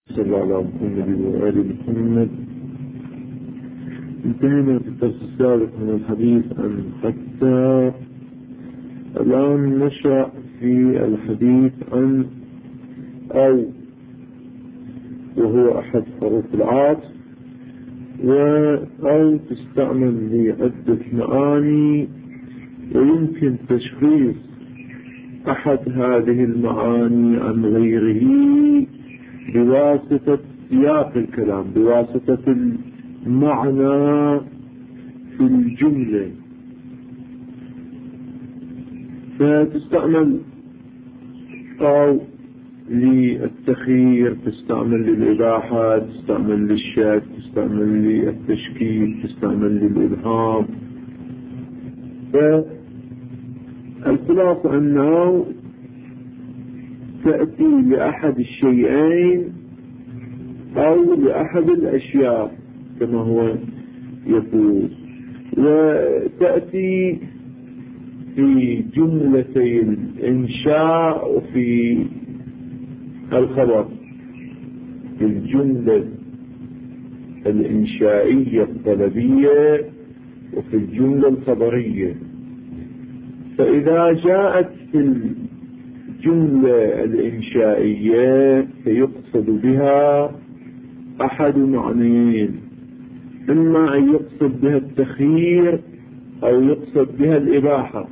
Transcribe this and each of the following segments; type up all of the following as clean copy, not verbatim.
صلى الله على محمد وآل محمد. انتهينا في الدرس السابق من الحديث عن حتى. الآن نشرع في الحديث عن أو، وهو أحد حروف العطف، أو تستعمل لعدة معاني، ويمكن تشخيص أحد هذه المعاني عن غيره بواسطة سياق الكلام، بواسطة المعنى في الجملة. فتستعمل أو للتخيير، تستعمل للإباحة، تستعمل للشك، تستعمل للتشكيك، تستعمل للإبهام. فالخلاصة أنه تأتي لأحد الشيئين أو لأحد الأشياء كما هو يقول، وتأتي في جملتي الإنشاء وفي الخبر، في الجملة الإنشائية الطلبية وفي الجملة الخبرية. فإذا جاءت في الجملة الإنشائية فيقصد بها أحد معنيين، إما أن يقصد بها التخيير أو يقصد بها الإباحة.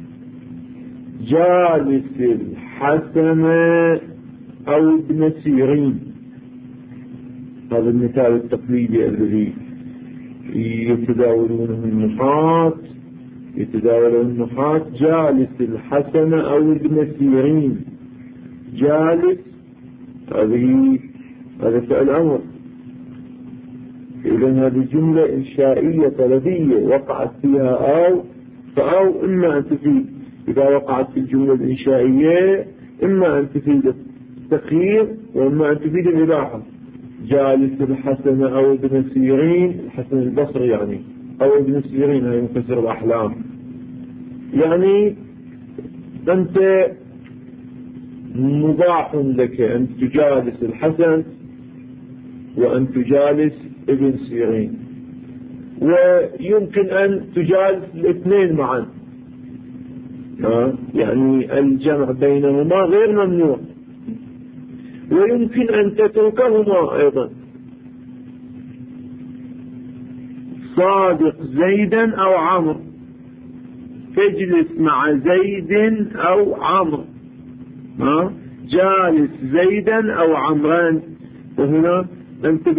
جالس الحسن أو ابن سيرين، هذا المثال التقليدي الذي يتداولونه النحاة. جالس الحسن أو ابن سيرين. جالس هذا فعل أمر، إذن هذه جملة إنشائية طلبية وقعت فيها أو، فأو إما أن تفيد إذا وقعت في الجملة الإنشائية إما أن تفيد التخيير وإما أن تفيد الإباحة. جالس الحسن أو ابن سيرين، الحسن البصري يعني، أو ابن سيرين هي مفسر الأحلام، يعني أنت مباح لك أن تجالس الحسن وأن تجالس ابن سيرين، ويمكن أن تجالس الاثنين معا، يعني الجمع بينهما غير ممنوع، ويمكن أن تتركهما أيضا. صادق زيدا أو عمرو، تجلس مع زيد أو عمرو، جالس زيدا أو عمران. وهنا أنت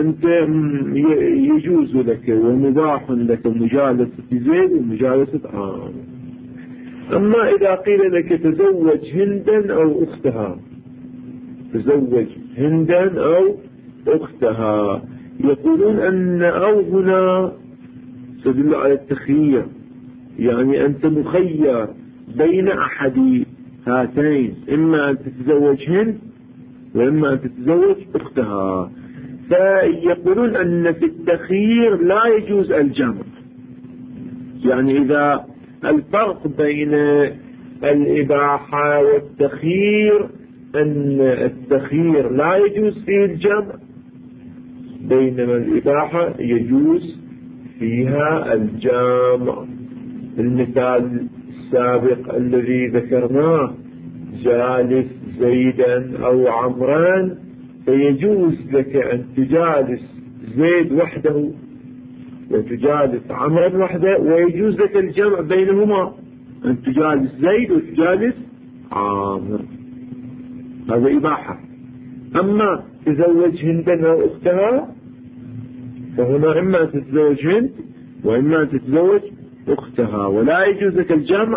يجوز لك ومباح لك مجالسة زيد ومجالسة عمرو. أما إذا قيل لك تزوج هندا أو أختها، تزوج هندا أو أختها، يقولون أن أو هنا تدل على التخيير، يعني أنت مخير بين أحد هاتين، إما أن تتزوج هند وإما أن تتزوج أختها. فيقولون أن في التخيير لا يجوز الجمع، يعني إذا الفرق بين الإباحة والتخيير أن التخيير لا يجوز فيه الجمع، بينما الإباحة يجوز فيها الجمع. المثال السابق الذي ذكرناه، جالس زيدا أو عمران، فيجوز لك أن تجالس زيد وحده وتجالس عمران وحده، ويجوز لك الجمع بينهما، أن تجالس زيد وتجالس عامر، هذا إباحة. أما تزوج هندا أو أختها فهنا إما أن تتزوج هند وإما أن تتزوج أختها، ولا يجوز لك الجمع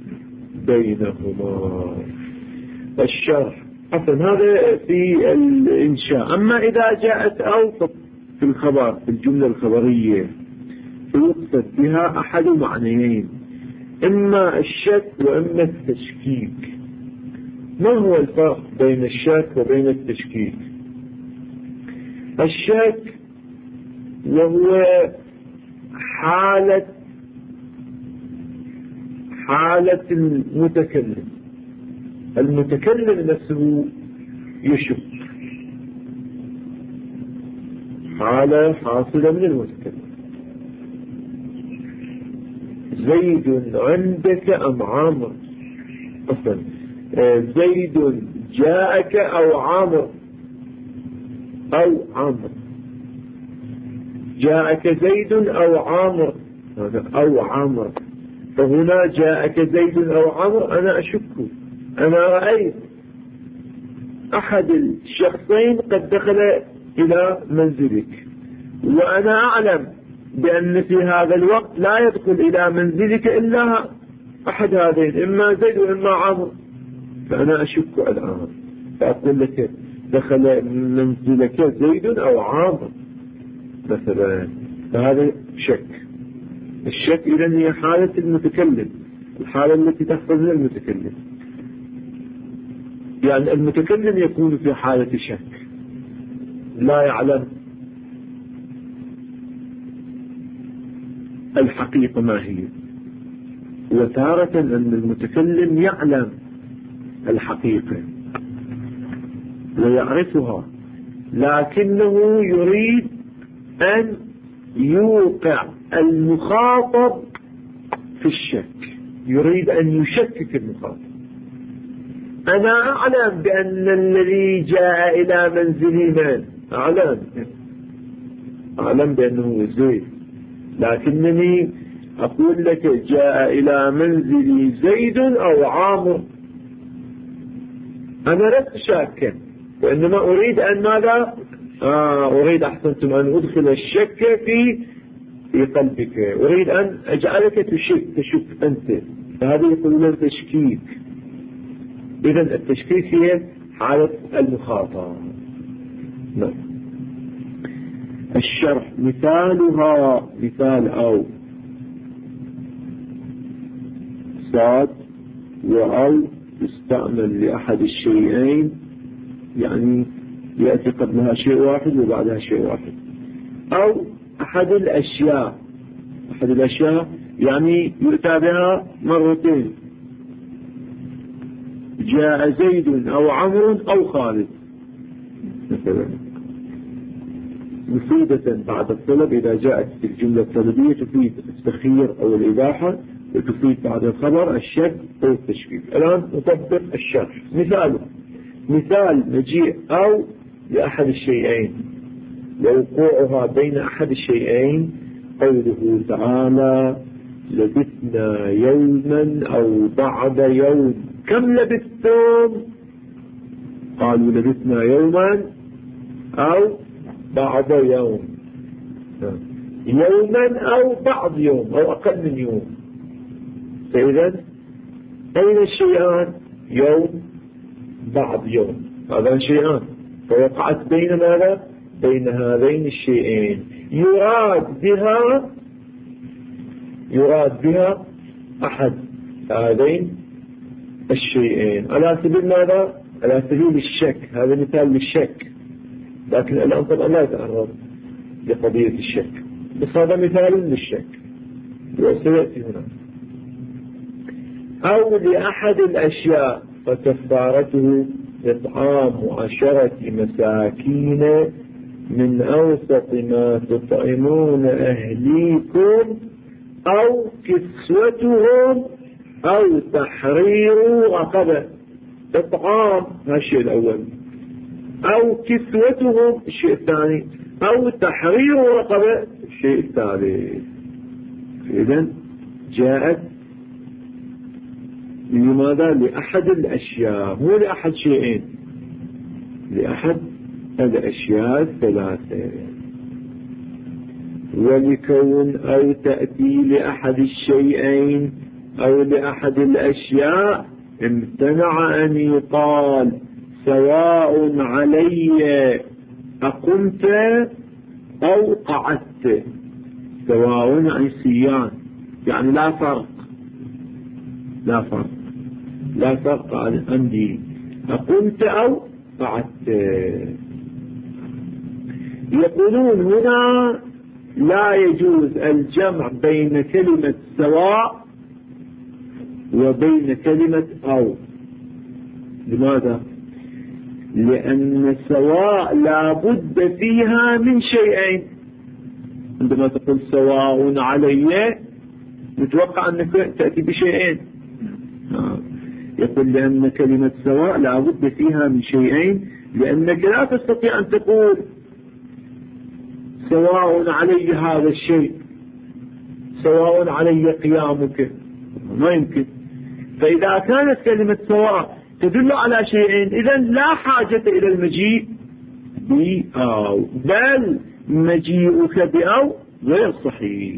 بينهما. الشرح حسن هذا في الإنشاء. أما إذا جاءت أو في الخبر، في الجملة الخبرية، فيقصد بها أحد معنيين، إما الشك وإما التشكيك. ما هو الفرق بين الشك وبين التشكيك؟ الشك وهو حالة المتكلم، المتكلم نفسه يشك، حالة حاصلة من المتكلم. زيد عندك أم عامر؟ أصلا زيد جاءك أو عامر، أو عامر جاءك زيد أو عامر، أو عامر. فهنا جاءك زيد أو عامر، أنا أشك، أنا رأيت أحد الشخصين قد دخل إلى منزلك، وأنا أعلم بأن في هذا الوقت لا يدخل إلى منزلك إلا أحد هذين، إما زيد وإما عمرو، فأنا أشك الآن، فأقول لك دخل منزلك زيد أو عمرو مثلا، فهذا شك. الشك إذن هي حالة المتكلم، الحالة التي تحصل من المتكلم. يعني المتكلم يكون في حالة شك، لا يعلم الحقيقة ما هي، وتارة أن المتكلم يعلم الحقيقة ويعرفها، لكنه يريد أن يوقع المخاطب في الشك، يريد أن يشكك المخاطب. أنا أعلم بأن الذي جاء إلى منزلي من؟ أعلم بأنه زيد، لكنني أقول لك جاء إلى منزلي زيد أو عامر، أنا لست شاكا، وإنما أريد أن ماذا؟ أريد أحسنتم أن أدخل الشك في قلبك، أريد أن أجعلك تشك أنت، فهذا يقولون تشكيك. إذن التشكيك هي حالة المخاطرة. نعم. الشرح مثالها مثال أو صاد وأو تستعمل لأحد الشيئين، يعني يأتي قبلها شيء واحد وبعدها شيء واحد، أو أحد الأشياء يعني يؤتى بها مرتين، جاء زيد أو عمرو أو خالد مثلا، مفيدة بعد الطلب. إذا جاءت في الجملة الطلبية تفيد التخيير أو الإباحة، وتفيد بعد الخبر الشك أو التشكيك. الآن نطبق الشرح. مثال مجيء أو لأحد الشيئين ووقوعها بين أحد الشيئين، قوله تعالى لبثنا يوما أو بعض يوم. كم لبثتم؟ قالوا لبثنا يوما أو بعض يوم، يوما أو بعض يوم أو أقل من يوم. فإذا أين الشيئان؟ يوم بعض يوم، هذان شيئان، فوقعت بين ماذا؟ بين هذين الشيئين. يراد بها أحد هذين الشيئين على سبيل ماذا؟ على سبيل الشك. هذا مثال للشك، لكن الآن طبعا لا يتعرض لقضية الشك، بس هذا مثال للشك وسيأتي هنا. أو لأحد الأشياء فكفارته إطعام 10 مساكين من أوسط ما تطعمون أهليكم أو كسوتهم أو تحرير رقبة. إطعام هذا الشيء الأول، أو كسوتهم الشيء الثاني، أو تحرير رقبة الشيء الثالث. إذن جاءت لماذا؟ لأحد الأشياء، مو لأحد شيئين، لأحد الأشياء الثلاثة. ولكون أو تأتي لأحد الشيئين أو لأحد الأشياء امتنع أن يقال سواء علي أقمت أو قعدت. سواء عن سيان، يعني لا فرق عندي أقمت أو قعدت. يقولون هنا لا يجوز الجمع بين كلمة سواء وبين كلمة أو. لماذا؟ لأن سواء لا بد فيها من شيئين. عندما تقول سواء علي متوقع أنك تأتي بشيئين. يقول لأن كلمة سواء لا بد فيها من شيئين، لأنك لا تستطيع أن تقول سواء علي هذا الشيء، سواء علي قيامك، ما يمكن. فإذا كانت كلمة سواء تدل على شيئين، إذن لا حاجة إلى المجيء بأو، بل مجيئك بأو غير صحيح.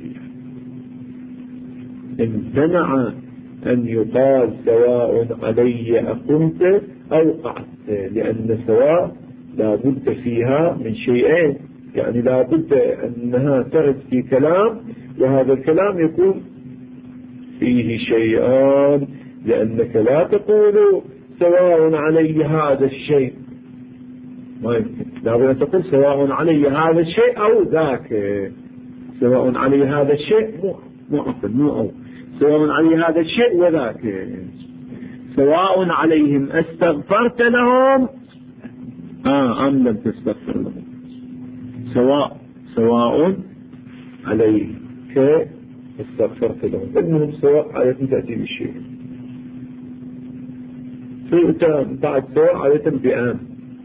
امتنع أن يقال سواء علي أقمت أو قعدت، لأن سواء لا بد فيها من شيئين، يعني لا بد أنها ترد في كلام، وهذا الكلام يكون فيه شيئان، لأنك لا تقول سواء علي هذا الشيء، ما يمكن. لا بد أن تقول سواء علي هذا الشيء أو ذاك، سواء علي هذا الشيء مو أو، سواء علي هذا الشيء وذاك. سواء عليهم استغفرت لهم أم لم تستغفر لهم، سواء عليك استغفرت لهم، المهم سواء عليكم تأتي بالشيء. بعد سواء عليكم بآن.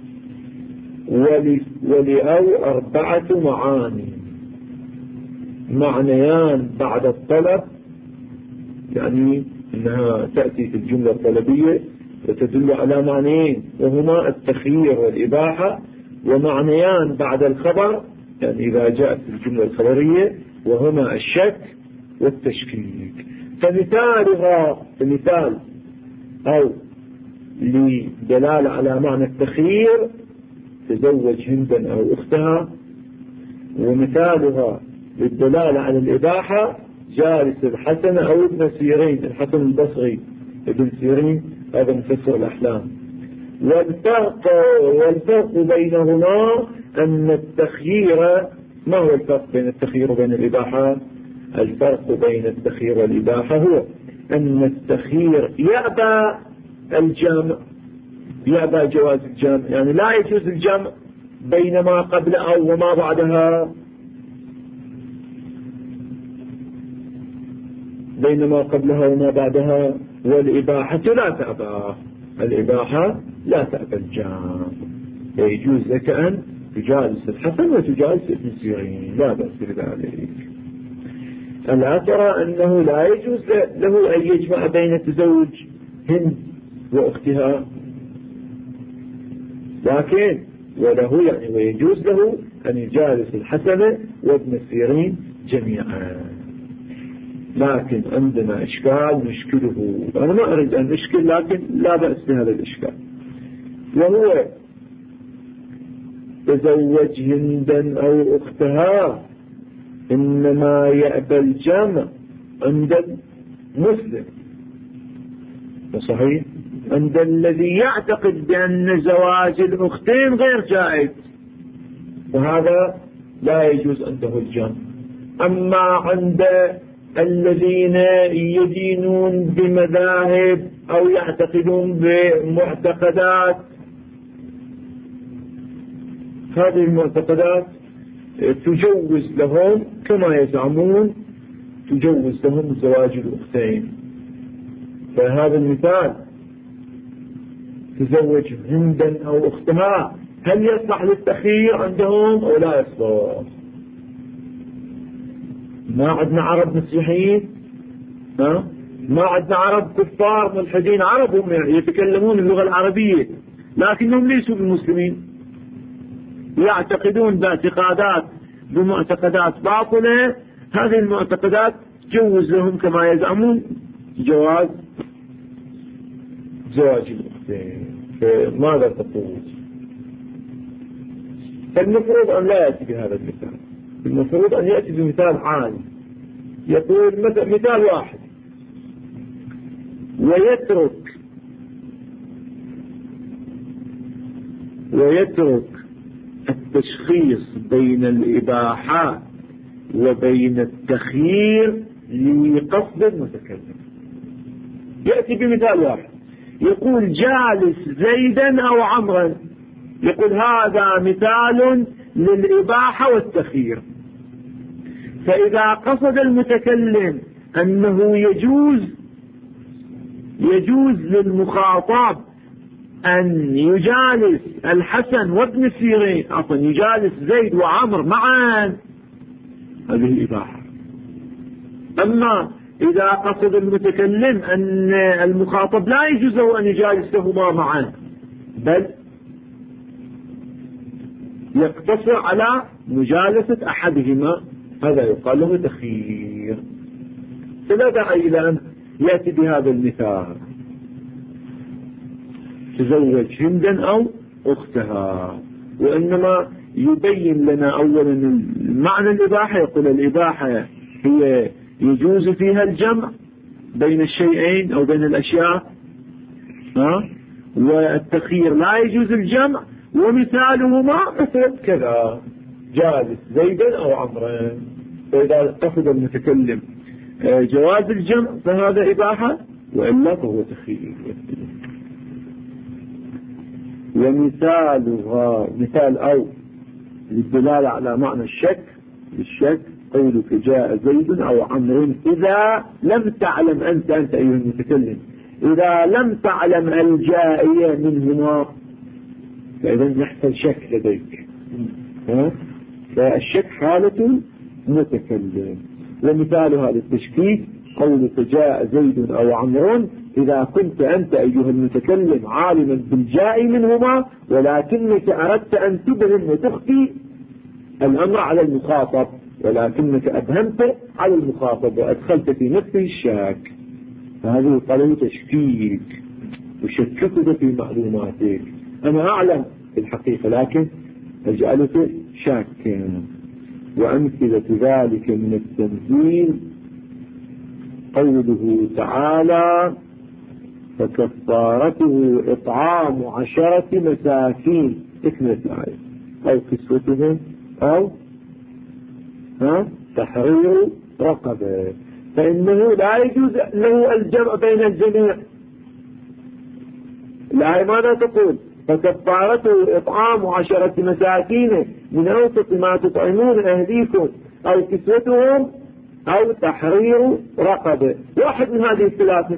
ولأو 4 معاني، معنيان بعد الطلب، يعني أنها تأتي في الجملة الطلبية وتدل على معنيين، وهما التخيير والإباحة، ومعنيان بعد الخبر، يعني إذا جاءت في الجملة الخبرية، وهما الشك والتشكيك. فمثال أو لدلالة على معنى التخيير تزوج هندا أو أختها، ومثالها للدلالة على الإباحة جالس الحسن أو ابن سيرين، الحسن البصري ابن سيرين هذا مفسر الأحلام. والفرق بينهما أن التخيير، ما هو الفرق بين التخيير وبين الإباحة؟ الفرق بين التخيير والإباحة هو أن التخيير يأبى الجمع، يأبى جواز الجمع، يعني لا يجوز الجمع بين ما قبل أو وما بعدها، بين ما قبلها وما بعدها. والإباحة لا تأبى، الإباحة لا تأبى الجمع، يجوز لك أن تجالس الحسن وتجالس ابن سيرين، لا بأس بذلك. ألا ترى أنه لا يجوز له أن يجمع بين تزوج هند وأختها، لكن وله يعني ويجوز له أن يجالس الحسن وابن سيرين جميعا. لكن عندنا إشكال نشكله، أنا ما أريد أن أشكل، لكن لا بأس بهذا الإشكال، وهو تزوج هندا أو أختها إنما يأبى الجمع عند المسلم، صحيح، عند الذي يعتقد بأن زواج الأختين غير جائز، وهذا لا يجوز عنده الجمع. أما عند الذين يدينون بمذاهب أو يعتقدون بمعتقدات، هذه المعتقدات تجوز لهم كما يزعمون، تجوز لهم زواج الأختين. فهذا المثال تزوج هندا أو أختها هل يصلح للتخيير عندهم أو لا يصلح؟ ما عندنا عرب مسيحيين، ما عندنا عرب كفار ملحدين، عرب هم يتكلمون اللغة العربية لكنهم ليسوا بالمسلمين، يعتقدون باعتقادات بمعتقدات باطلة. هذه المعتقدات جوز لهم كما يزعمون جواز زواج الأختين. فماذا تقول؟ فالمفروض أن لا يأتي بهذا المثال، المفروض أن يأتي بمثال عالي، يقول مثال واحد ويترك التشخيص بين الإباحات وبين التخيير لقصد المتكلم. يأتي بمثال واحد يقول جالس زيدا أو عمرا، يقول هذا مثال للإباحة والتخيير. فإذا قصد المتكلم أنه يجوز للمخاطب أن يجالس الحسن وابن سيرين، عفوا يجالس زيد وعمر معا، هذه إباحة. أما إذا قصد المتكلم أن المخاطب لا يجوز له أن يجالسهما معا، بل يقتصر على مجالسة أحدهما، هذا يقال له تخيير. فلا داعي إلى أن يأتي بهذا المثال تزوج هندا أو أختها، وإنما يبين لنا أولا معنى الإباحة. يقول الإباحة هي يجوز فيها الجمع بين الشيئين أو بين الأشياء، والتخيير لا يجوز الجمع، ومثالهما مثل كذا جالس زيدا أو عمرا. فإذا قصد المتكلم جواز الجمع فهذا إباحة، وإلا فهو تخيير. ومثالها مثال أو للدلالة على معنى الشك قولك جاء زيد أو عمرو إذا لم تعلم أنت أيها المتكلم، إذا لم تعلم الجائية منهما، فإذا يحصل شك لديك، فالشك حالة متكلم. ومثالها للتشكيك قولك جاء زيد أو عمرو إذا كنت أنت أيها المتكلم عالما بالجائي منهما، ولكنك أردت أن تبهم وتخفي الأمر على المخاطب، ولكنك أبهمت على المخاطب وأدخلت في نفسه الشك، فهذا يقال تشكيك، وشككك في معلوماتك. أنا أعلم في الحقيقة لكن أجعلك شاكا. وأمثلة ذلك من التنزيل قوله تعالى فكفارته إطعام 10 مساكين، تكملة الآية، أو كسوتهم أو تحرير رقبة، فإنه لا يجوز له الجمع بين الجميع. الآية ماذا تقول؟ فكفارته إطعام 10 مساكين من أوسط ما تطعمون أهليكم أو كسوتهم أو تحرير رقبة، واحد من هذه الثلاثة،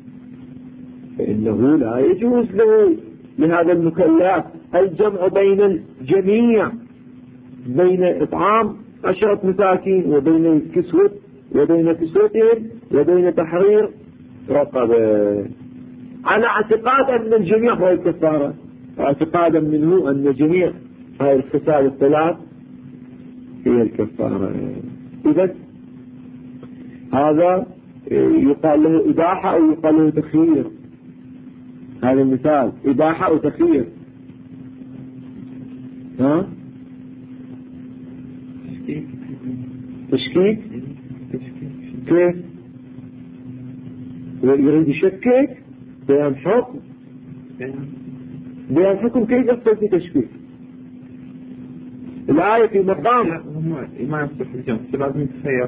فإنه لا يجوز له لهذا المكلف الجمع بين الجميع، بين إطعام 10 مساكين وبين كسوتهم وبين تحرير رقبة، على اعتقاد أن الجميع هو الكفارة، اعتقادا منه أن جميع هذه الخصال الثلاث هي الكفارة. إذا هذا يقال له إباحة أو يقال له تخيير. هذا المثال إباحة أو تخيير. تشكيك كيف؟ يريد يشكك بيان حكم، بيان حكم كيف يحصل في تشكيك؟ الآية في مقام ما يصح الجمع، لازم يتخير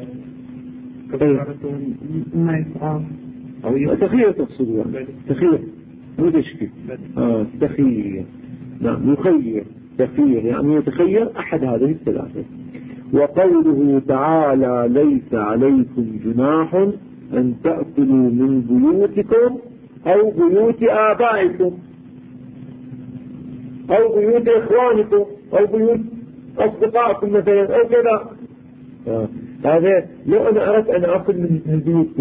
ما يفعل أو تخير. تقصد تخير مو تشكيك. تخير، نعم يخير، تخير يعني يتخير أحد هذه الثلاثة. وقوله تعالى ليس عليكم جناح أن تأكلوا من بيوتكم أو بيوت آبائكم أو بيوت إخوانكم أو بيوت أصدقائكم مثلا أو كذا، هذا لو أنا أردت أن أكل من بيوتكم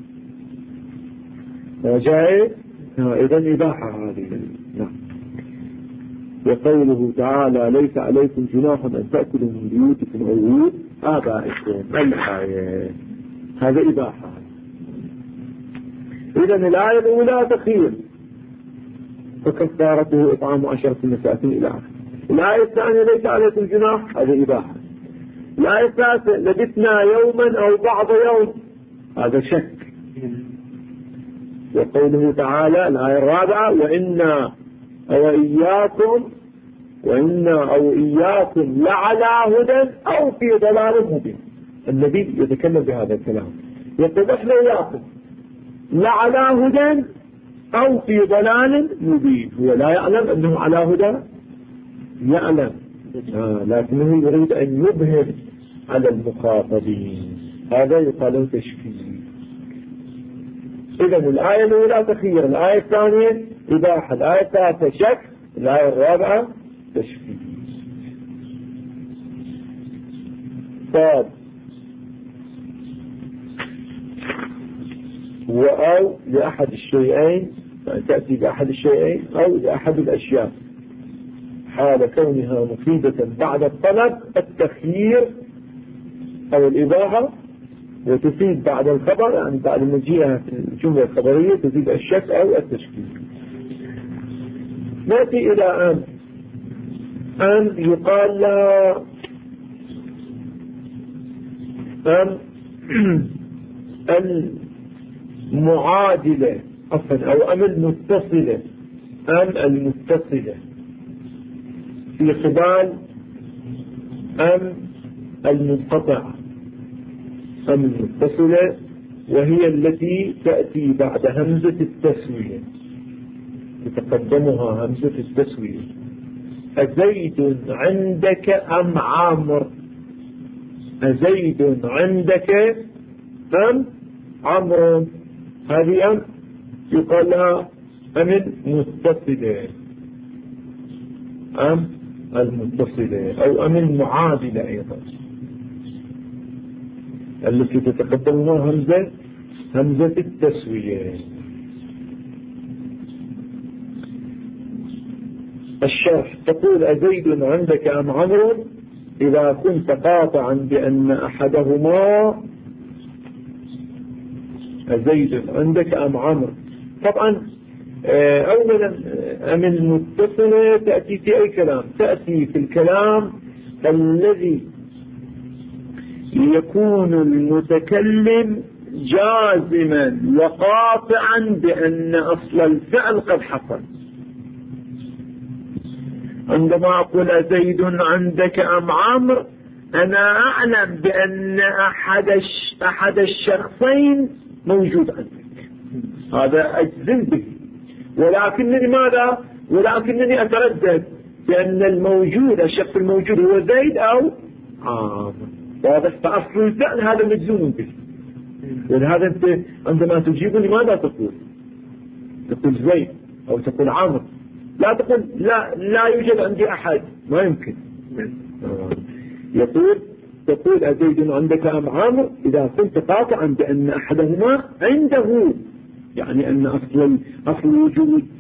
جائز، إذن إباحة هذه. نعم. وقوله تعالى ليس عليكم جناح أن تأكلوا من بيوتكم أو بيوت آبائكم، الآية هذا إباحة. إذن الآية الأولى تخير فكفارته إطعام 10 مساكين إلى آخره. الآية الثانية ليس عليكم جناح، هذا إباحة. الآية الثالثة لبثنا يوما أو بعض يوم، هذا شك. وقوله تعالى الآية الرابعة وإنا أو إياكم لعلى هدى أو في ضلال مبين. النبي يتكلم بهذا الكلام، يقول إحنا إياكم لعلى هدى أو في ضلال مبين. هو لا يعلم أنه على هدى، يعلم لكنه يريد أن يبهر على المخاطبين، هذا يقال له تشكيك. إذن الآية الأولى تخير، الآية الثانية إباحة، الآية الثالثة شك، الآية الرابعة تشكيك. طيب أو لأحد الشيئين، تأتي بأحد الشيئين أو لأحد الأشياء حال كونها مفيدة بعد الطلب، التخيير أو الإباحة، وتفيد بعد الخبر، يعني بعد مجيئها في الجملة الخبرية تفيد الشك أو التشكيك. نأتي إلى أن يقال لها المعادلة أو المتصلة، المتصلة في قبال المنقطع، المتصلة، وهي التي تأتي بعد همزة التسوية، تتقدمها همزة التسوية. أزيد عندك أم عمرو؟ أزيد عندك أم عمرو؟ هذه يقال لها المتصلة، المتصلة أو المعادلة أيضا، التي تتقدمها همزة التسوية. الشرح تقول أزيد عندك أم عمرو إذا كنت قاطعا بأن أحدهما، أزيد عندك أم عمرو. طبعا أولا أم المتصلة تأتي في أي كلام؟ تأتي في الكلام الذي يكون المتكلم جازما وقاطعا بأن أصل الفعل قد حصل. عندما أقول أزيد عندك أم عمرو، أنا أعلم بأن أحد الشخصين موجود عندك، هذا أجزم به، ولكنني ماذا؟ ولكنني أتردد بأن الموجود، الشخص الموجود هو زيد أو عمرو، واضح؟ فأصل الفعل هذا مجزوم به. ولهذا أنت عندما تجيبني ماذا تقول؟ تقول زيد أو تقول عمرو، لا تقول لا يوجد عندي أحد، ما يمكن. تقول أزيد عندك أم عمرو إذا كنت قاطعا بأن أحدهما عنده، يعني أن أصل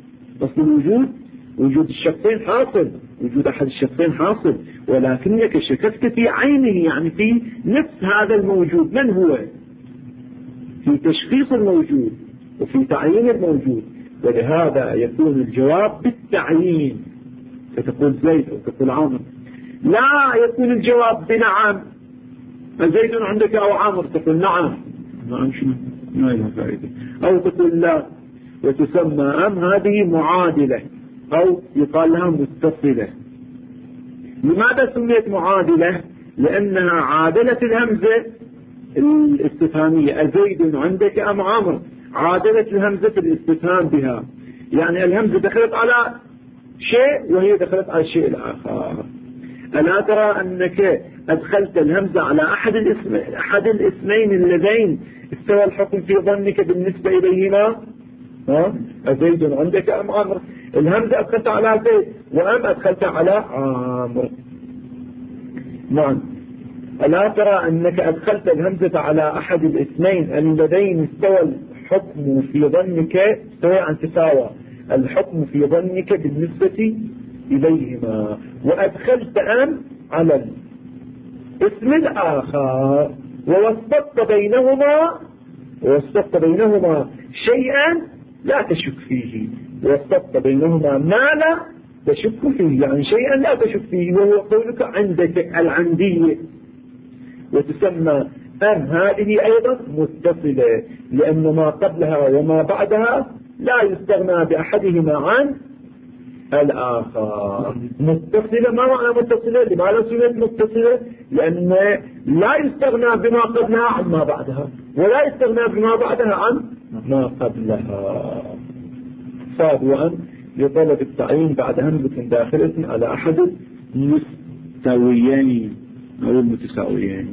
وجود الشخصين حاصل، وجود أحد الشخصين حاصل، ولكنك شككت في عينه، يعني في نفس هذا الموجود. من هو؟ في تشخيص الموجود وفي تعيين الموجود، ولهذا يكون الجواب بالتعيين، فتقول زيد أو تقول عمرو. لا يكون الجواب بنعم، زيد عندك أو عمرو، تقول نعم شنو؟ ما لها فائدة. أو تقول لا، وتسمى هذه معادلة أو يقال لها متصلة. لماذا سميت معادلة؟ لأنها عادلة الهمزة الاستفهامية، أزيد عندك أم عمرو، عادلة الهمزة الاستفهام بها، يعني الهمزة دخلت على شيء وهي دخلت على الشيء الآخر. ألا ترى أنك أدخلت الهمزة على أحد الاسمين اللذين استوى الحكم في ظنك بالنسبة إليهما؟ أزيد عندك أم عمرو، الهمزة أدخلت على زيد، وأم أدخلت على عمرو. نعم. ألا ترى أنك أدخلت الهمزة على أحد الاسمين اللذين استوى الحكم في ظنك، استوى أن تساوى الحكم في ظنك بالنسبة إليهما، وأدخلت أم على الاسم الآخر، ووسطت بينهما شيئا لا تشك فيه، ووسطت بينهما ما لا تشك فيه، يعني شيئا لا تشك فيه، وهو قولك عندك العندية. وتسمى أم هذه أيضا متصلة، لأن ما قبلها وما بعدها لا يستغنى بأحدهما عن الآخر. متصلة. ما معنى متصلة؟ لماذا سميت متصلة؟ لأن لا يستغنى بما قبلها عن ما بعدها، ولا يستغنى بما بعدها عن ما قبلها. صاد وأن لطلب التعيين بعد همزة داخلة على أحد المستويين أو المتساويين.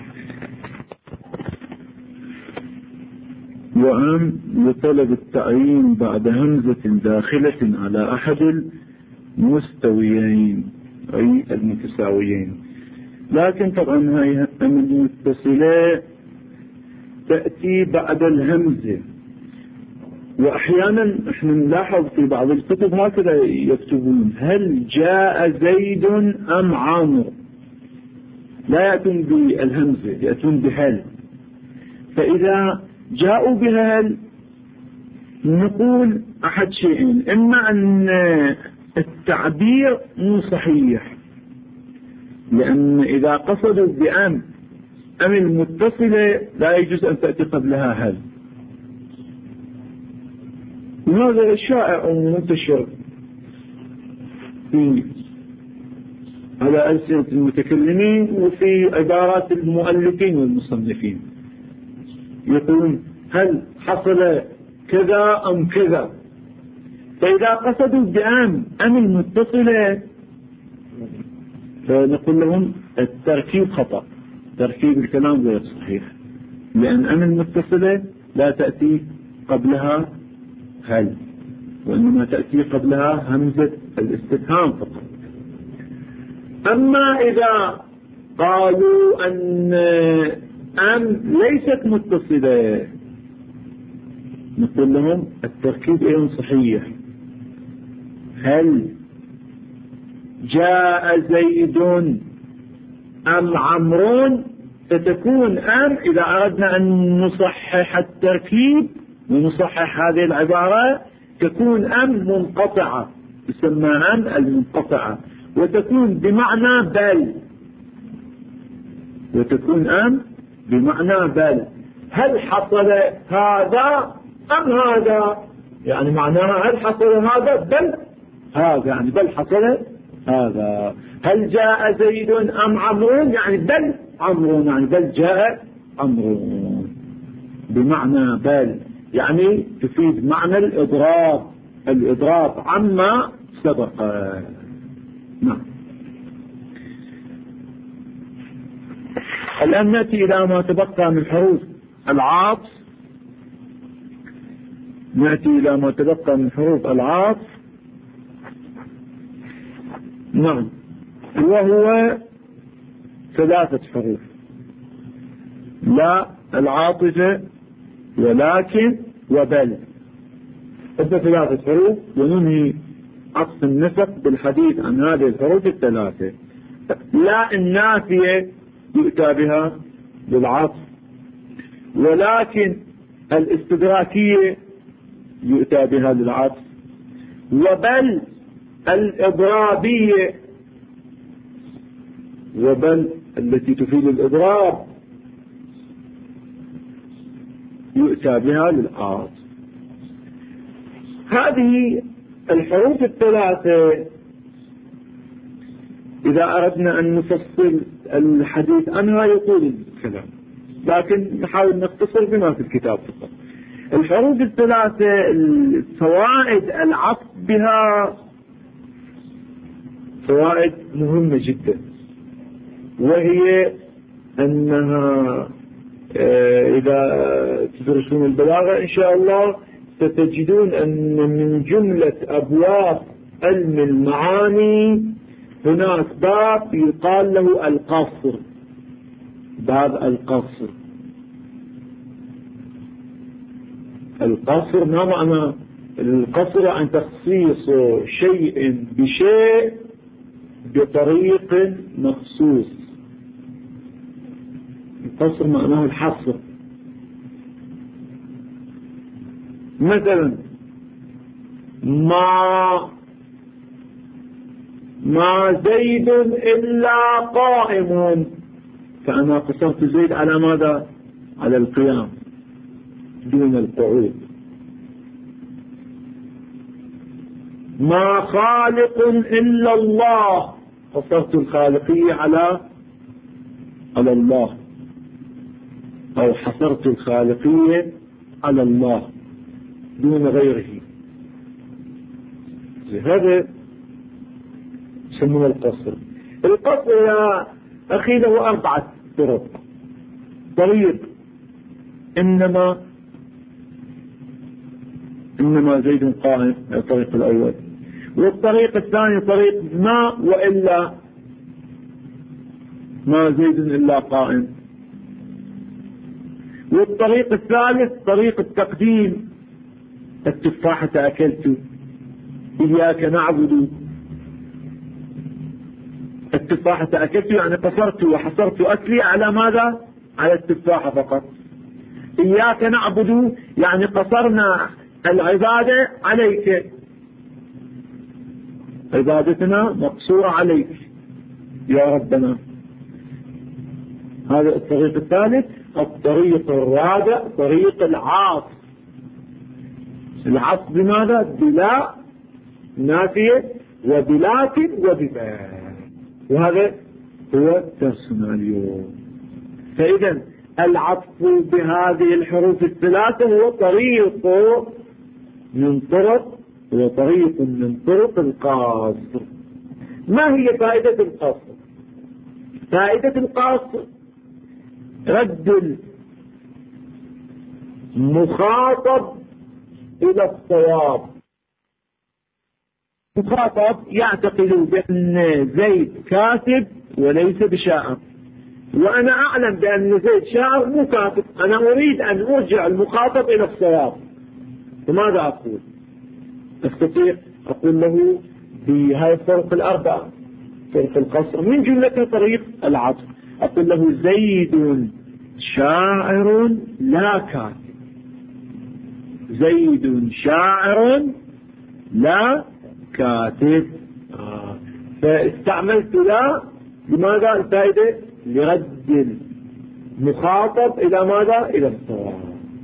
وأن لطلب التعيين بعد همزة داخلة على أحد المستويين أي المتساويين. لكن طبعا هاي المتصلة تأتي بعد الهمزة، وأحيانا احنا نلاحظ في بعض الكتب هكذا يكتبون هل جاء زيد أم عامر، لا يأتون بالهمزة يأتون بهل. فإذا جاءوا بهل نقول أحد شيئين: إما أن التعبير مو صحيح، لأن إذا قصدوا بأم المتصلة لا يجوز أن تأتي قبلها هل. وهذا شائع ومنتشر على ألسنة المتكلمين وفي عبارات المؤلفين والمصنفين، يقولون هل حصل كذا أم كذا. فإذا قصدوا بأم المتصلة فنقول لهم التركيب خطأ، تركيب الكلام غير صحيح، لأن المتصلة لا تأتي قبلها هل، وإنما تأتي قبلها همزة الاستفهام فقط. أما إذا قالوا أن ليست متصلة نقول لهم التركيب أيضا صحيح: هل جاء زيد أم عمرو، فتكون إذا أردنا أن نصحح التركيب ونصحح هذه العبارة تكون منقطعة، تسمى المنقطعة، وتكون بمعنى بل، وتكون بمعنى بل. هل حصل هذا أم هذا، يعني معناها هل حصل هذا بل هذا، يعني بل حصل هذا. هل جاء زيد أم عمرو، يعني بل عمرو، يعني بل جاء عمرو، بمعنى بل، يعني تفيد معنى الإضراب عما سبق. نعم. الآن نأتي إلى ما تبقى من حروف العطف. نعم، وهو 3 حروف: لا، العاطفة، ولكن، وبل. 3 حروف، وننهي عطف النسق بالحديث عن هذه الحروف 3. لا النافية يؤتى بها للعطف، ولكن الاستدراكية يؤتى بها للعطف، وبل الإضرابية، وبل التي تفيد الإضراب يؤتى بها للعطف. هذه الحروف 3 إذا أردنا أن نفصل الحديث عنها يطول الكلام، لكن نحاول نختصر بما في الكتاب فقط. الحروف 3 الفوائد العطف بها فوائد مهمة جدا، وهي أنها إذا تدرسون البلاغة إن شاء الله ستجدون أن من جملة أبواب علم المعاني هناك باب يقال له القصر، باب القصر. القصر ما معنى القصر؟ عن تخصيص شيء بشيء بطريق مخصوص. القصر معناه الحصر. مثلا ما زيد إلا قائم، فأنا قصرت زيد على ماذا؟ على القيام دون القعود. ما خالق إلا الله، قصرت الخالقية على الله، أو حصرت الخالقية على الله دون غيره. هذا يسمونه القصر. القصر يا أخي له 4 طرق. طريق إنما زيد قائم، الطريق الأول. والطريق الثاني طريق ما وإلا ما زيد إلا قائم. والطريق الثالث طريق التقديم، التفاحة أكلت، إياك نعبد. التفاحة أكلت يعني قصرت وحصرت أكلي على ماذا؟ على التفاحة فقط. إياك نعبد يعني قصرنا العبادة عليك، عبادتنا مقصورة عليك يا ربنا. هذا الطريق الثالث. الطريق الرابع طريق العطف. العطف بماذا؟ بلا نافية وبلكن وبما، وهذا هو درسنا اليوم. فإذا العطف بهذه الحروف الثلاثة هو طريق من طرق القصر. ما هي فائدة القصر؟ فائدة القصر رد المخاطب إلى الصواب. مخاطب يعتقد بأن زيد كاتب وليس بشاعر، وأنا أعلم بأن زيد شاعر مو كاتب. أنا أريد أن أرجع المخاطب إلى الصواب، فماذا أقول؟ أستطيع أقول له بهذه الطرق 4 طرق القصر، من جملتها طريق العطف. أقول له زيد شاعر لا كاتب، زيد شاعر لا كاتب. فاستعملت لا لماذا؟ الفائدة لرد المخاطب إلى ماذا؟ إلى الصواب.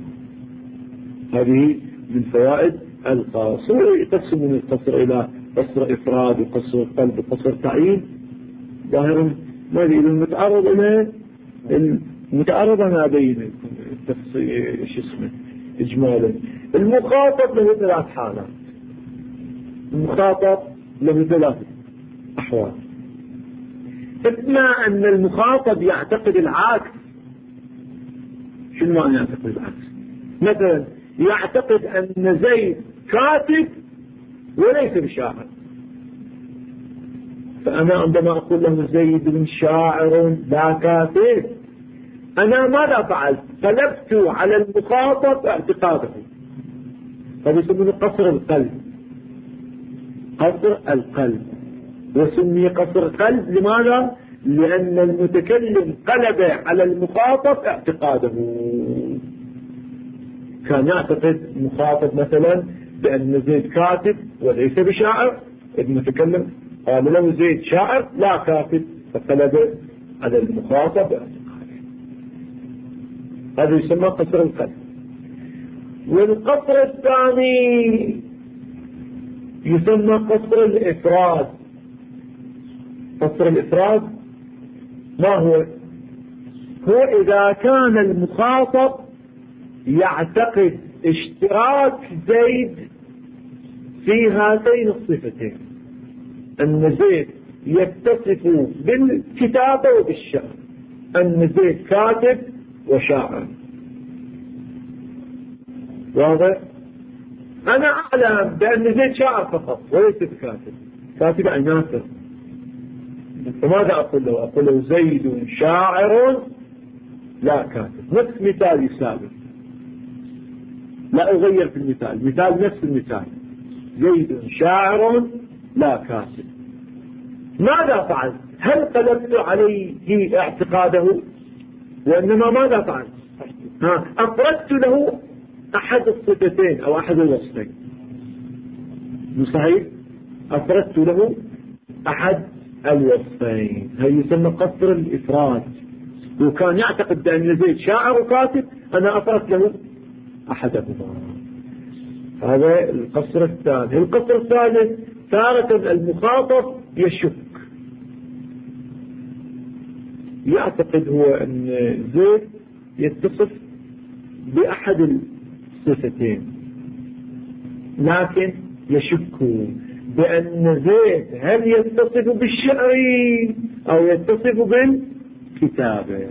هذه من فوائد القصر. يقسم من القصر إلى قصر إفراد وقصر قلب وقصر تعيين. ظاهرا ما ادري المتعرض إليه المتعرض أنا أبين التفصيل شو اسمه إجمالا. المخاطب له 3 حالات. المخاطب له 3 أحوال. إما أن المخاطب يعتقد العكس. شو معنى يعتقد العكس؟ مثلا يعتقد أن زيد كاتب وليس بشاعر، فأنا عندما أقول له زيد شاعر لا كاتب، أنا ماذا فعلت؟ قلبت على المخاطب اعتقاده. هذا يسمونه قصر القلب. قصر القلب. وسمي قصر القلب لماذا؟ لأن المتكلم قلب على المخاطب اعتقاده. كان يعتقد المخاطب مثلا بأن زيد كاتب وليس بشاعر، المتكلم قال له زيد شاعر لا كاتب، فقلب على المخاطب اعتقاده. هذا يسمى قصر القلب. والقصر الثاني يسمى قصر الإفراد. قصر الإفراد ما هو؟ هو إذا كان المخاطب يعتقد اشتراك زيد في هاتين الصفتين، أن زيد يتصف بالكتابة وبالشعر، أن زيد كاتب وشاعر. واضح؟ أنا أعلم بأن زيد شاعر فقط وليس بكاتب، كاتب أي ناصر. فماذا أقول له؟ أقول له زيد شاعر لا كاتب. نفس مثال يساوي، لا أغير في المثال، مثال نفس المثال. زيد شاعر لا كاتب. ماذا فعلت؟ هل قلبت عليه اعتقاده؟ وإنما ماذا فعلت؟ أفردت له أحد الصفتين أو أحد الوصفين. صحيح؟ أفردت له أحد الوصفين. هذا يسمى قصر الإفراد. وكان يعتقد بأن زيد شاعر وكاتب، أنا أفردت له أحدهما. هذا القصر الثاني. القصر الثالث تارة المخاطب يشك، يعتقد هو أن زيد يتصف بأحد الصفتين، لكن يشك بأن زيد هل يتصف بالشعر أو يتصف بالكتابة.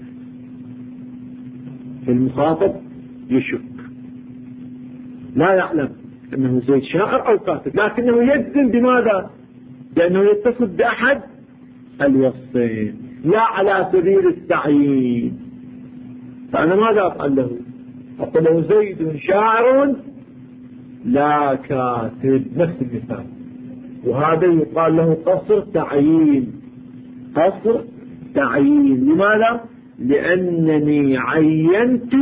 المخاطب يشك، لا يعلم أنه زيد شاعر أو كاتب، لكنه يجزم بماذا؟ لأنه يتصف بأحد الوصفين لا على سبيل التعيين. فأنا ماذا أفعل له؟ أقول له زيد شاعر لا كاتب، نفس المثال. وهذا يقال له قصر تعيين. قصر تعيين لماذا؟ لأنني عينت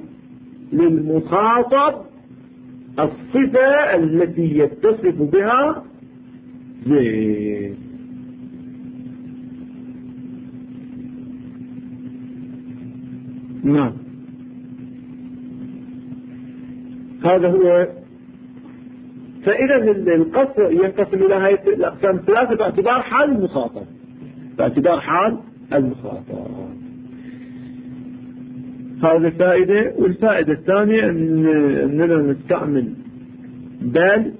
للمخاطب الصفة التي يتصف بها زيد. نعم، هذا هو. فإذا القصر ينقسم إلى هذه الأقسام الثلاثة باعتبار حال المخاطب. باعتبار حال المخاطب. هذه فائدة. والفائدة الثانية أننا نستعمل بل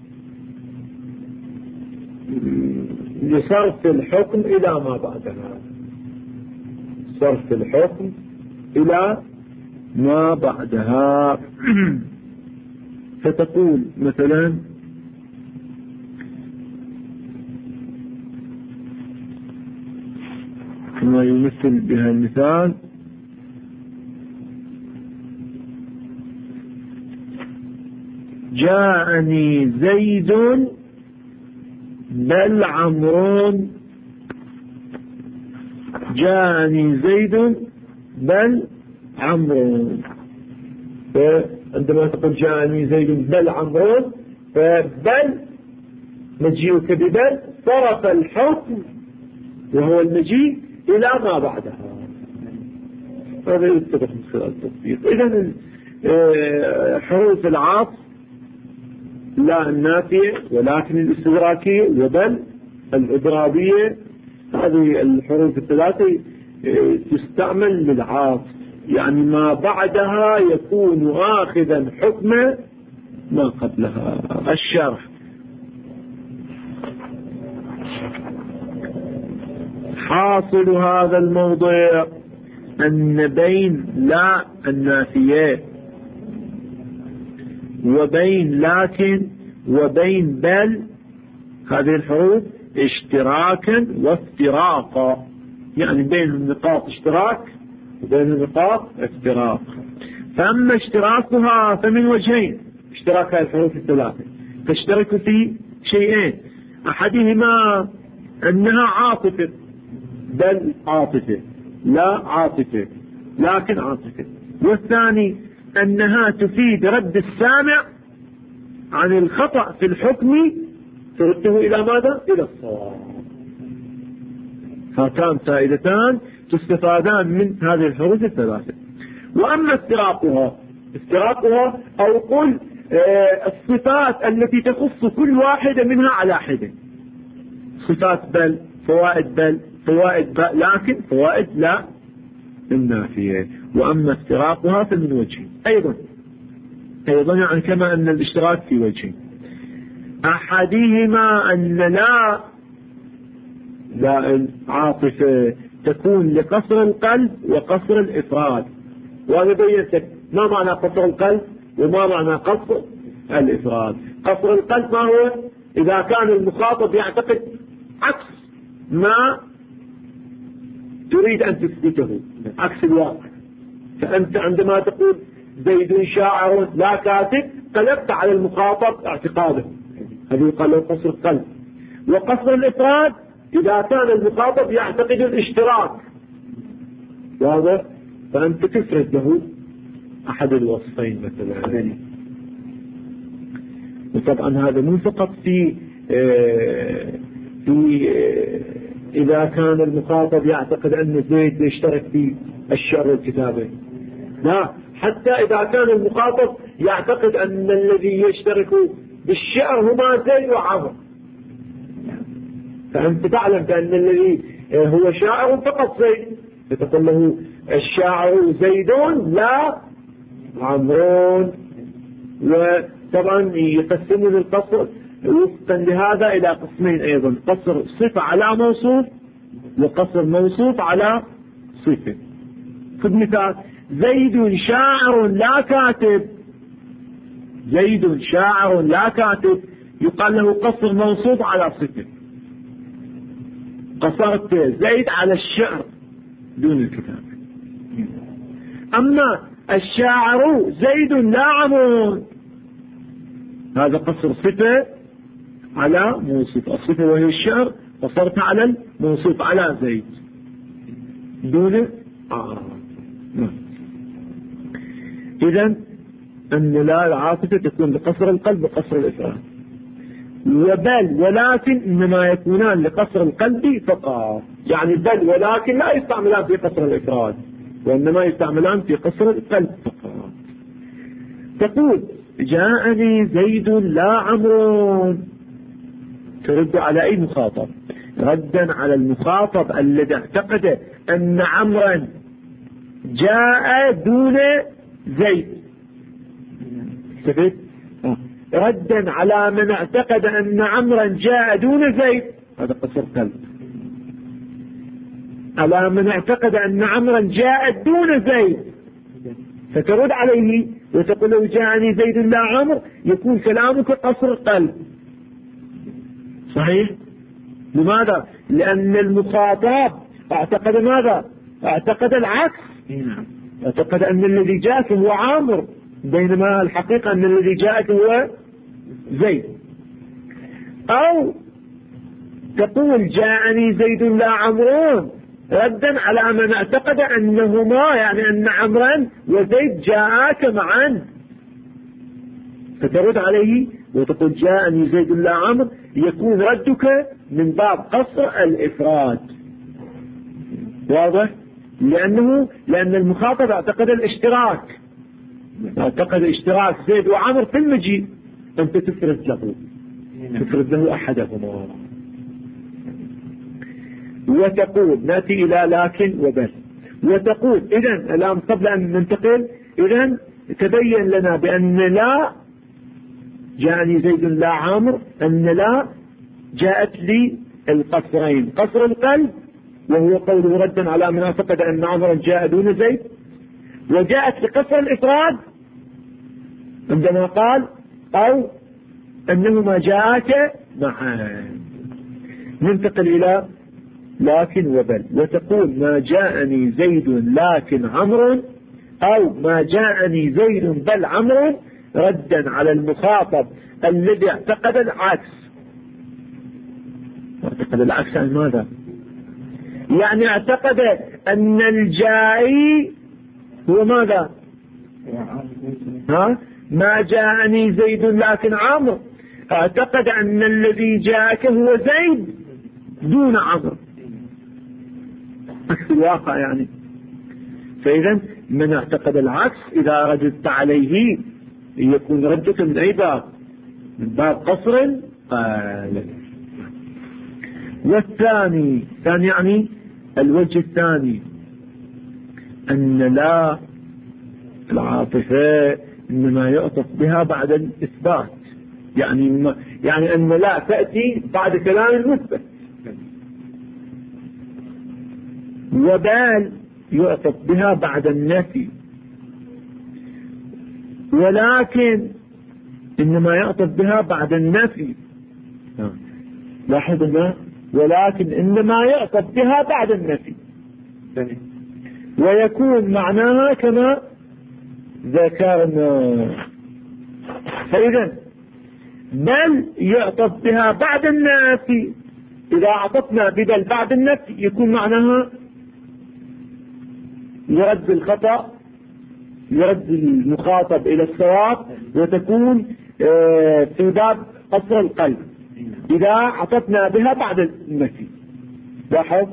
لصرف الحكم إلى ما بعدها. صرف الحكم إلى ما بعدها. فتقول مثلا كما يمثل بها المثال: جاءني زيد بل عمرو. جاءني زيد بل عمرو. عندما تقول جاءني زيد بل عمرو، فبل مجيئك ببل صرف الحكم وهو المجيء إلى ما بعدها. هذا يتضح من خلال التطبيق. إذن حروف العطف لا النافية ولكن الاستدراكية وبل الإضرابية، هذه الحروف الثلاثة تستعمل للعطف، يعني ما بعدها يكون آخذا حكم ما قبلها. الشرح: حاصل هذا الموضوع أن بين لا النافية وبين لكن وبين بل هذه الحروف اشتراكا وافتراقا، يعني بين النقاط اشتراك وبين النقاط افتراق. فأما اشتراكها فمن وجهين. اشتراك هذه الحروف الثلاثة تشترك في شيئين: أحدهما أنها عاطفة، بل عاطفة، لا عاطفة لكن عاطفة. والثاني أنها تفيد رد السامع عن الخطأ في الحكم ترده إلى ماذا؟ إلى الصواب. هاتان فائدتان تستفادان من هذه الحروف الثلاثة. وأما استراقها أو قل الصفات التي تخص كل واحدة منها على حدة. صفات بل، فوائد بل، فوائد باء لكن، فوائد لا النافية. وأما استراقها فمن وجه أيضا يعني كما أن الاشتراك في وجه. أحدهما أن لا العاطفة تكون لقصر القلب وقصر الإفراد. وأنا بيّنت ما معنى قصر القلب وما معنى قصر الإفراد. قصر القلب ما هو؟ إذا كان المخاطب يعتقد عكس ما تريد أن تثبته، عكس الواقع. فأنت عندما تقول زيد شاعر لا كاتب قلبت على المخاطب اعتقاده، هذا يقال له قصر القلب. وقصر الإفراد إذا كان المخاطب يعتقد الاشتراك، واضح؟ فأنت تفرد له أحد الوصفين مثلا. وطبعا هذا مو فقط في إذا كان المخاطب يعتقد أن زيد يشترك في الشعر والكتابة، لا، حتى إذا كان المخاطب يعتقد أن الذي يشترك بالشعر هما زيد وعمر، فأنت تعلم بأن الذي هو شاعر فقط زيد، فتقول له الشاعر زيد لا عمرون. وطبعا يقسمون القصر وفقا لهذا إلى قسمين أيضا: قصر صفة على موصوف، وقصر موصوف على صفة. خذ مثال: زيد شاعر لا كاتب. زيد شاعر لا كاتب يقال له قصر موصوف على صفة. قصرت زيد على الشعر دون الكتابة. أما الشاعر زيد لا عمرو، هذا قصر صفة على موصوف. الصفة وهي الشعر قصرت على الموصوف على زيد دون إذن أن لا العاطفة تكون بقصر القلب وقصر الإفراد، وبل ولكن إنما يكونان لقصر القلب فقط. يعني بل ولكن لا يستعملان في قصر الإفراد، وإنما يستعملان في قصر القلب فقط. تقول: جاءني زيد لا عمرو. ترد على أي مخاطب؟ ردا على المخاطب الذي اعتقد أن عمرا جاء دون زيد. ثبت؟ ردا على من اعتقد أن عمرا جاء دون زيد، هذا قصر قلب. على من اعتقد أن عمرا جاء دون زيد، فترد عليه وتقول له: جاءني زيد لا عمرو، يكون كلامك قصر قلب. صحيح؟ لماذا؟ لأن المخاطب اعتقد ماذا؟ اعتقد العكس. اعتقد أن الذي جاءك هو عامر، بينما الحقيقة أن الذي جاءك هو زيد. أو تقول: جاءني زيد لا عمرو، ردا على من اعتقد أنهما، يعني أن عمرا وزيد جاءك معا، فترد عليه وتقول: جاءني زيد لا عمرو، يكون ردك من باب قصر الإفراد. واضح؟ لأن المخاطب اعتقد الاشتراك، اعتقد اشتراك زيد وعمر في المجيء، أنت تفرد له أحدهما. وتقول: نأتي إلى لكن وبل. وتقول: إذن الآن قبل أن ننتقل، إذن تبين لنا بأن لا جاءني زيد لا عمرو، أن لا جاءت لي القصرين: قصر القلب وهو قوله ردا على من اعتقد أن عمرا جاء دون زيد، وجاءت لقصر الإفراد عندما قال: أو أنهما جاءك معا. ننتقل إلى لكن وبل. وتقول: ما جاءني زيد لكن عمرو، أو ما جاءني زيد بل عمرو، ردا على المخاطب الذي اعتقد العكس. اعتقد العكس عن ماذا؟ يعني اعتقد أن الجائي هو ماذا؟ ما جاءني زيد لكن عمرو، اعتقد أن الذي جاءك هو زيد دون عمرو. الواقع يعني. فإذا من اعتقد العكس إذا رددت عليه يكون ردك من أي باب؟ من باب قصر قال. والثاني يعني الوجه الثاني أن لا العاطفة إنما يعطف بها بعد الإثبات، يعني أن لا تأتي بعد كلام المثبت. وبال يعطف بها بعد النفي، ولكن إنما يعطف بها بعد النفي. لاحظ هنا: ولكن إنما يعطف بها بعد النفي، ويكون معناها كما ذكرنا. فإذا بل يعطف بها بعد النفي، إذا عطفنا ببل بعد النفي يكون معناها يرد الخطأ، يرد المخاطب إلى الصواب، وتكون في باب قصر القلب إذا عطفنا بها بعد النفي. لاحظ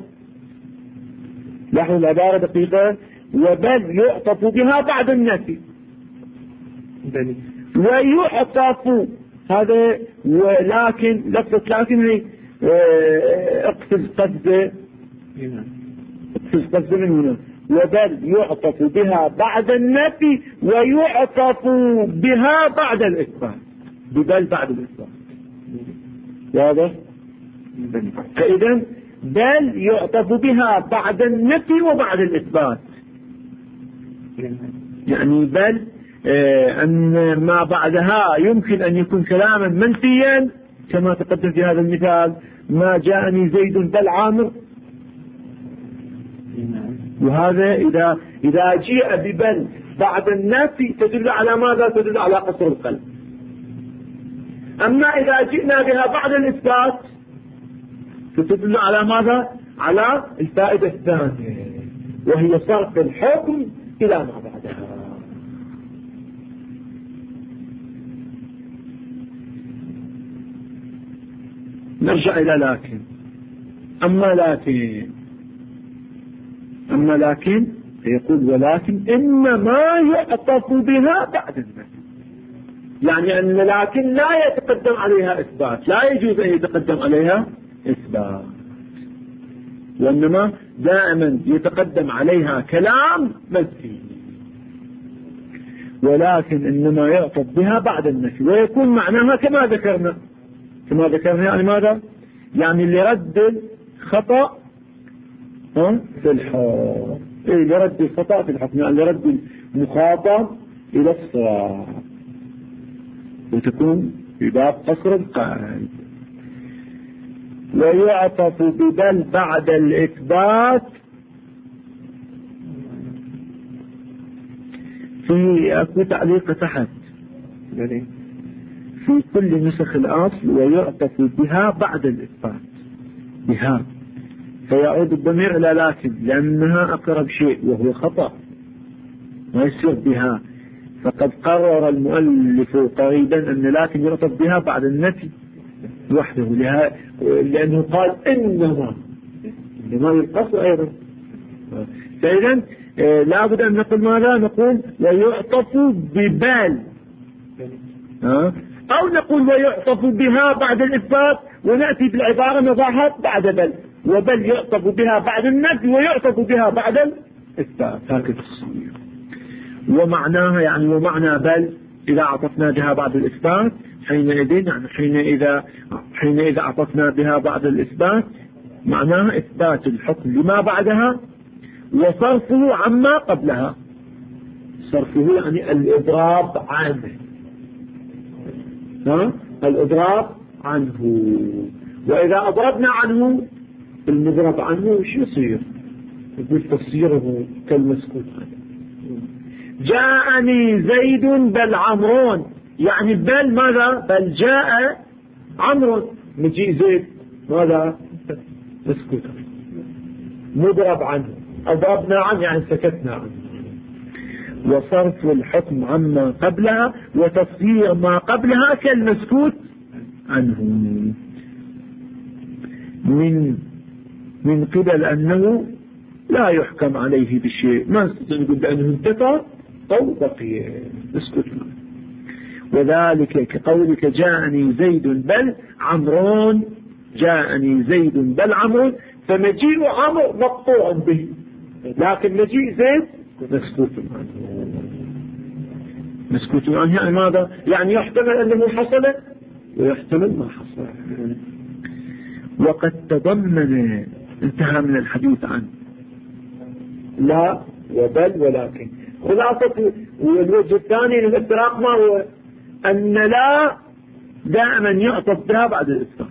العبارة دقيقة: وبل يعطف بها بعد النفي، ويعطف هذا. ولكن لفظة لكن هي اقفز قصد من هنا. وبل يعطف بها بعد النفي ويعطف بها بعد الإثبات، ببل بعد الإثبات. واضح؟ فإذا بل يعطف بها بعد النفي وبعد الإثبات. يعني بل أن ما بعدها يمكن أن يكون كلاما منفيا كما تقدم في هذا المثال: ما جاءني زيد بل عامر. وهذا إذا جيء ببل بعد النفي تدل على ماذا؟ تدل على قصر القلب. أما إذا جئنا بها بعد الإثبات فتدل على ماذا؟ على الفائدة الثانية، وهي صرف الحكم إلى ما بعدها. نرجع إلى لكن. أما لكن فيقول: ولكن إنما يعطف بها بعد النفي. يعني أن لكن لا يتقدم عليها إثبات، لا يجوز أن يتقدم عليها إثبات، وإنما دائما يتقدم عليها كلام منفي. ولكن إنما يعطف بها بعد النفي، ويكون معناها كما ذكرنا يعني ماذا؟ يعني لرد الخطأ في الحكم، لرد الخطأ في الحكم، يعني لرد المخاطب إلى الصواب، وتكون في باب قصر القلب. ويعطف ببل بعد الإثبات في أكو تعليق تحت في كل نسخ الأصل: ويعطف بها بعد الإثبات، بها، فيعود الضمير إلى لكن لأنها أقرب شيء وهو خطأ، ما يصير بها. فقد قرر المؤلف قريبا أن لكن يعطف بها بعد النفي وحده، لأنه قال إنما يقص أيضا. فإذا لا بد أن نقول ماذا؟ نقول ويعطف ببال، أو نقول ويعطف بها بعد الإثبات ونأتي بالعبارة نضعها بعد بل، وبل يعطف بها بعد النفي ويعطف بها بعد الإثبات، هكذا الصغير. ومعناها يعني ومعنى بل إذا عطفنا بها بعد الإثبات حينئذ يعني حين عطفنا بها بعد الإثبات معناها إثبات الحكم لما بعدها وصرفه عما قبلها. صرفه يعني الإضراب عنه، الإضراب عنه. وإذا أضربنا عنه المضرب عنه وش يصير؟ يقول تصيره كالمسكوت عنه. جاءني زيد بل عمرون، يعني بل ماذا؟ بل جاء عمرو، مجيء زيد ماذا؟ مسكوت مضرب عنه. أضربنا عنه يعني سكتنا عنه. وصرف الحكم عما قبلها وتصدير ما قبلها كالمسكوت عنه من قبل أنه لا يحكم عليه بشيء، ما نقول بأنه انتفى أو بقي، اسكت. وذلك كقولك جاءني زيد بل عمرون، جاءني زيد بل عمرون، فمجيء عمرو مقطوع به، لكن مجيء زيد مسكوت عنه. مسكوت عنه يعني ماذا؟ يعني يحتمل أنه حصل ويحتمل ما حصل. وقد تضمن، انتهى من الحديث عنه لا وبل ولكن. خلاصة والوجه الثاني للافتراق ما هو؟ أن لا دائما يعطف بها بعد الإثبات،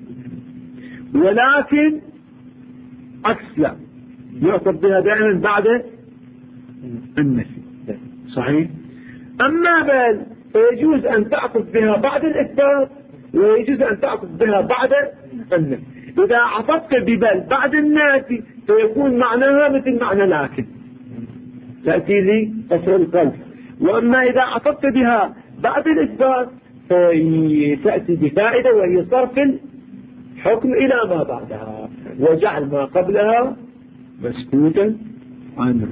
ولكن عكس لا يعطف بها دائما بعد النفي. صحيح؟ أما بل فيجوز أن تعطف بها بعد الإثبات ويجوز أن تعطف بها بعد النفي. إذا عطفت ببل بعد النفي فيكون معناها مثل معنى لكن، تأتي لي قصر القلب. وأما إذا عطفت بها بعد الإثبات فتأتي بفائدة وهي صرف الحكم إلى ما بعدها وجعل ما قبلها مسكوتا عنه.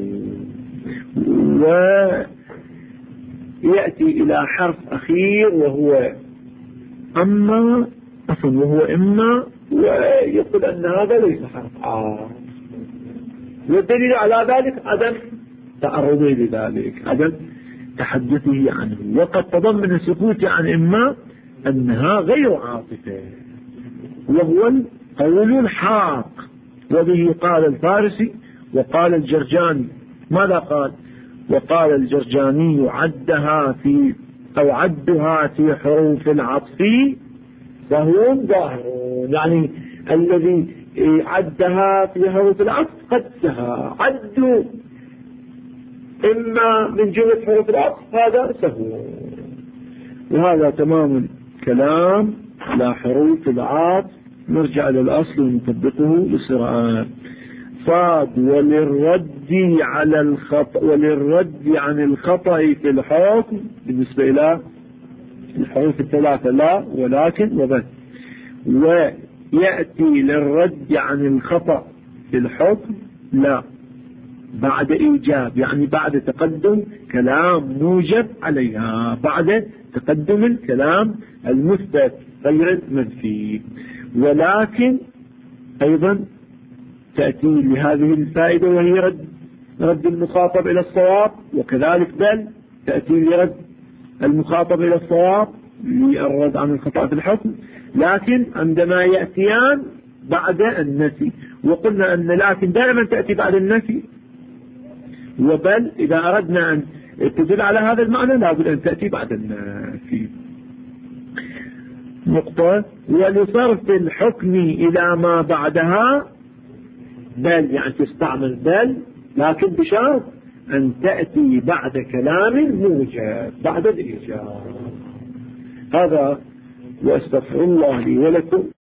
ويأتي إلى حرف أخير وهو أما، وهو إما، ويقول أن هذا ليس حرف عام. والدليل على ذلك عدم تعرضه لذلك، عدم تحدثه عنه. وقد تضمن السكوت عن إما أنها غير عاطفة، وهو القول الحاق. وبه قال الفارسي وقال الجرجاني. ماذا قال؟ وقال الجرجاني عدها في حروف العطف فهو ظاهر. يعني الذي عدها في حروف العطف قدها عدوا إما من جملة حروف العطف، هذا سهو. وهذا تمام الكلام على حروف العطف. نرجع إلى الأصل ونطبقه لسرعان. صاد وللرد عن الخطأ في الحكم بالنسبة إلى الحروف الثلاثة لا ولكن وبل. ويأتي للرد عن الخطأ في الحكم لا بعد إيجاب، يعني بعد تقدم كلام موجب عليها، بعد تقدم الكلام المثبت غير المنفي. ولكن أيضا تأتي لهذه الفائدة وهي رد المخاطب إلى الصواب، وكذلك بل تأتي لرد المخاطب إلى الصواب للرد عن الخطأ في الحكم، لكن عندما يأتيان بعد النفي. وقلنا أن لكن دائما تأتي بعد النفي، وبل إذا أردنا أن تدل على هذا المعنى لابد أن تأتي بعد النفي. نقطة. ولصرف الحكم إلى ما بعدها بل، يعني تستعمل بل لكن بشرط أن تأتي بعد كلام موجب بعد الإيجاب. هذا، وأستغفر الله لي ولكم.